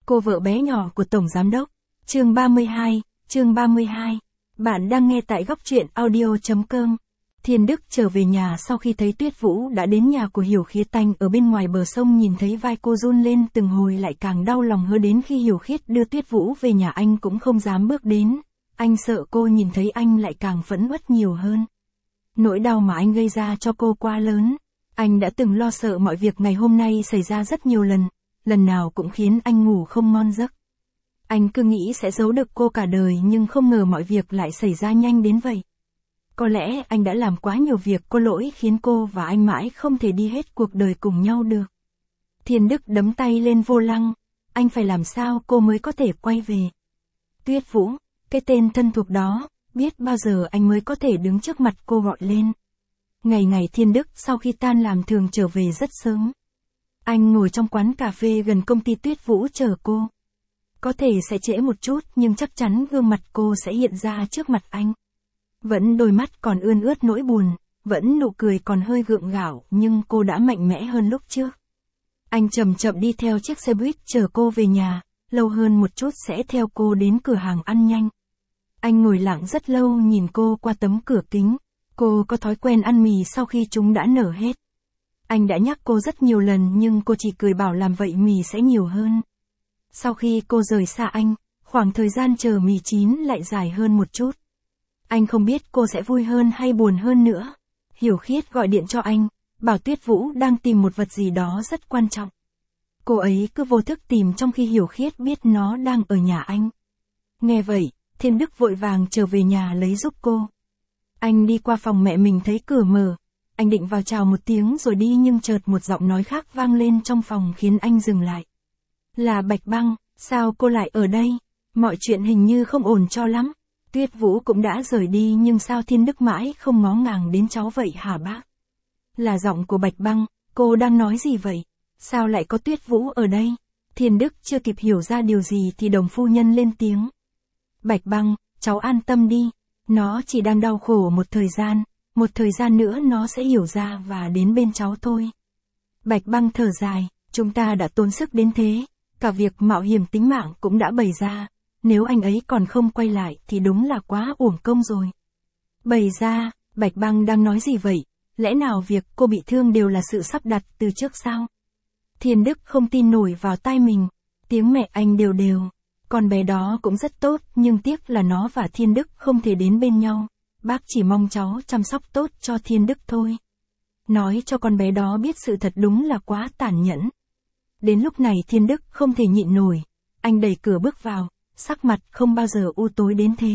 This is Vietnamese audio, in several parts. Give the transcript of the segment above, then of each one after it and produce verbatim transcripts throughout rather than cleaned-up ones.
cô vợ bé nhỏ của Tổng Giám đốc. Chương ba mươi hai, chương ba mươi hai. Bạn đang nghe tại góc truyện audio.com. Thiên Đức trở về nhà sau khi thấy Tuyết Vũ đã đến nhà của Hiểu Khiết. Anh ở bên ngoài bờ sông nhìn thấy vai cô run lên từng hồi lại càng đau lòng hơn. Đến khi Hiểu Khiết đưa Tuyết Vũ về nhà anh cũng không dám bước đến. Anh sợ cô nhìn thấy anh lại càng phẫn uất nhiều hơn. Nỗi đau mà anh gây ra cho cô quá lớn. Anh đã từng lo sợ mọi việc ngày hôm nay xảy ra rất nhiều lần, lần nào cũng khiến anh ngủ không ngon giấc. Anh cứ nghĩ sẽ giấu được cô cả đời nhưng không ngờ mọi việc lại xảy ra nhanh đến vậy. Có lẽ anh đã làm quá nhiều việc có lỗi khiến cô và anh mãi không thể đi hết cuộc đời cùng nhau được. Thiên Đức đấm tay lên vô lăng, anh phải làm sao cô mới có thể quay về. Tuyết Vũ, cái tên thân thuộc đó, biết bao giờ anh mới có thể đứng trước mặt cô gọi lên. Ngày ngày Thiên Đức sau khi tan làm thường trở về rất sớm. Anh ngồi trong quán cà phê gần công ty Tuyết Vũ chờ cô. Có thể sẽ trễ một chút nhưng chắc chắn gương mặt cô sẽ hiện ra trước mặt anh. Vẫn đôi mắt còn ươn ướt nỗi buồn, vẫn nụ cười còn hơi gượng gạo nhưng cô đã mạnh mẽ hơn lúc trước. Anh chậm chậm đi theo chiếc xe buýt chờ cô về nhà, lâu hơn một chút sẽ theo cô đến cửa hàng ăn nhanh. Anh ngồi lặng rất lâu nhìn cô qua tấm cửa kính. Cô có thói quen ăn mì sau khi chúng đã nở hết. Anh đã nhắc cô rất nhiều lần nhưng cô chỉ cười bảo làm vậy mì sẽ nhiều hơn. Sau khi cô rời xa anh, khoảng thời gian chờ mì chín lại dài hơn một chút. Anh không biết cô sẽ vui hơn hay buồn hơn nữa. Hiểu Khiết gọi điện cho anh, bảo Tuyết Vũ đang tìm một vật gì đó rất quan trọng. Cô ấy cứ vô thức tìm trong khi Hiểu Khiết biết nó đang ở nhà anh. Nghe vậy, Thiên Đức vội vàng trở về nhà lấy giúp cô. Anh đi qua phòng mẹ mình thấy cửa mở. Anh định vào chào một tiếng rồi đi nhưng chợt một giọng nói khác vang lên trong phòng khiến anh dừng lại. Là Bạch Băng, sao cô lại ở đây? Mọi chuyện hình như không ổn cho lắm. Tuyết Vũ cũng đã rời đi nhưng sao Thiên Đức mãi không ngó ngàng đến cháu vậy hả bác? Là giọng của Bạch Băng, cô đang nói gì vậy? Sao lại có Tuyết Vũ ở đây? Thiên Đức chưa kịp hiểu ra điều gì thì đồng phu nhân lên tiếng. Bạch Băng, cháu an tâm đi. Nó chỉ đang đau khổ một thời gian, một thời gian nữa nó sẽ hiểu ra và đến bên cháu thôi. Bạch Băng thở dài, chúng ta đã tốn sức đến thế, cả việc mạo hiểm tính mạng cũng đã bày ra, nếu anh ấy còn không quay lại thì đúng là quá uổng công rồi. Bày ra, Bạch Băng đang nói gì vậy? Lẽ nào việc cô bị thương đều là sự sắp đặt từ trước sao? Thiên Đức không tin nổi vào tai mình, tiếng mẹ anh đều đều. Con bé đó cũng rất tốt, nhưng tiếc là nó và Thiên Đức không thể đến bên nhau. Bác chỉ mong cháu chăm sóc tốt cho Thiên Đức thôi. Nói cho con bé đó biết sự thật đúng là quá tàn nhẫn. Đến lúc này Thiên Đức không thể nhịn nổi. Anh đẩy cửa bước vào, sắc mặt không bao giờ u tối đến thế.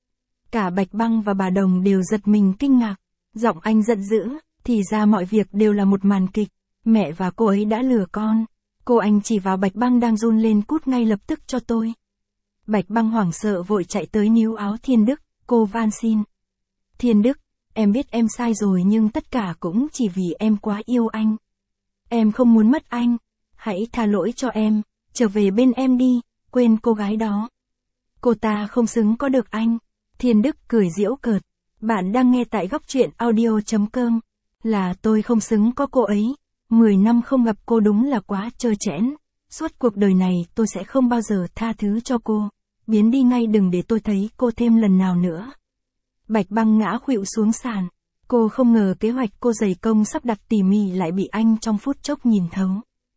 Cả Bạch Băng và bà Đồng đều giật mình kinh ngạc. Giọng anh giận dữ, thì ra mọi việc đều là một màn kịch. Mẹ và cô ấy đã lừa con. Cô anh chỉ vào Bạch Băng đang run lên cút ngay lập tức cho tôi. Bạch Băng hoảng sợ vội chạy tới níu áo Thiên Đức, cô van xin. Thiên Đức, em biết em sai rồi nhưng tất cả cũng chỉ vì em quá yêu anh. Em không muốn mất anh, hãy tha lỗi cho em, trở về bên em đi, quên cô gái đó. Cô ta không xứng có được anh. Thiên Đức cười giễu cợt. Bạn đang nghe tại góc truyện audio.com. Là tôi không xứng có cô ấy. Mười năm không gặp cô đúng là quá trơ trẽn. Suốt cuộc đời này tôi sẽ không bao giờ tha thứ cho cô. Biến đi ngay đừng để tôi thấy cô thêm lần nào nữa. Bạch Băng ngã khuỵu xuống sàn. Cô không ngờ kế hoạch cô dày công sắp đặt tỉ mỉ lại bị anh trong phút chốc nhìn thấu.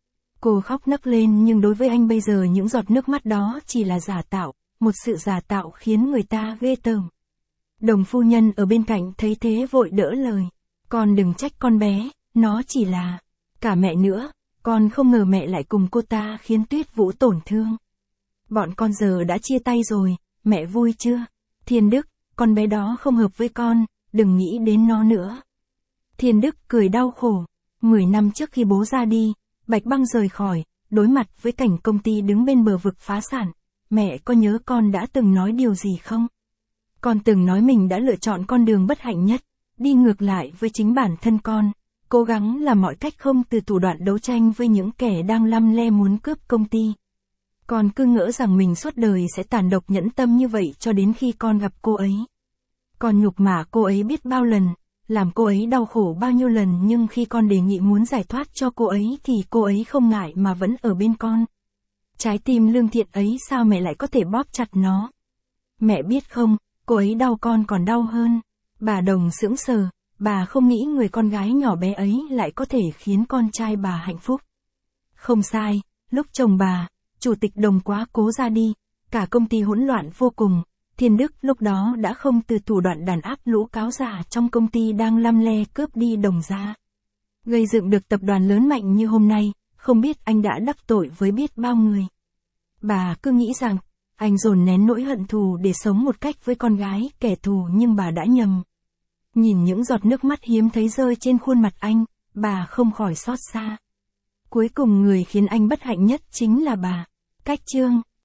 Cô khóc nấc lên nhưng đối với anh bây giờ những giọt nước mắt đó chỉ là giả tạo. Một sự giả tạo khiến người ta ghê tởm. Đồng phu nhân ở bên cạnh thấy thế vội đỡ lời. Con đừng trách con bé, nó chỉ là... Cả mẹ nữa, con không ngờ mẹ lại cùng cô ta khiến Tuyết Vũ tổn thương. Bọn con giờ đã chia tay rồi, mẹ vui chưa? Thiên Đức, con bé đó không hợp với con, đừng nghĩ đến nó nữa. Thiên Đức cười đau khổ. Mười năm trước khi bố ra đi, Bạch Băng rời khỏi, đối mặt với cảnh công ty đứng bên bờ vực phá sản. Mẹ có nhớ con đã từng nói điều gì không? Con từng nói mình đã lựa chọn con đường bất hạnh nhất, đi ngược lại với chính bản thân con. Cố gắng làm mọi cách không từ thủ đoạn đấu tranh với những kẻ đang lăm le muốn cướp công ty. Con cứ ngỡ rằng mình suốt đời sẽ tàn độc nhẫn tâm như vậy cho đến khi con gặp cô ấy. Con nhục mạ cô ấy biết bao lần, làm cô ấy đau khổ bao nhiêu lần nhưng khi con đề nghị muốn giải thoát cho cô ấy thì cô ấy không ngại mà vẫn ở bên con. Trái tim lương thiện ấy sao mẹ lại có thể bóp chặt nó? Mẹ biết không, cô ấy đau con còn đau hơn. Bà Đồng sững sờ, bà không nghĩ người con gái nhỏ bé ấy lại có thể khiến con trai bà hạnh phúc. Không sai, lúc chồng bà, chủ tịch Đồng quá cố ra đi, cả công ty hỗn loạn vô cùng. Thiên Đức lúc đó đã không từ thủ đoạn đàn áp lũ cáo giả trong công ty đang lăm le cướp đi Đồng ra. Gây dựng được tập đoàn lớn mạnh như hôm nay, không biết anh đã đắc tội với biết bao người. Bà cứ nghĩ rằng, anh dồn nén nỗi hận thù để sống một cách với con gái kẻ thù, nhưng bà đã nhầm. Nhìn những giọt nước mắt hiếm thấy rơi trên khuôn mặt anh, bà không khỏi xót xa. Cuối cùng người khiến anh bất hạnh nhất chính là bà. Cách chương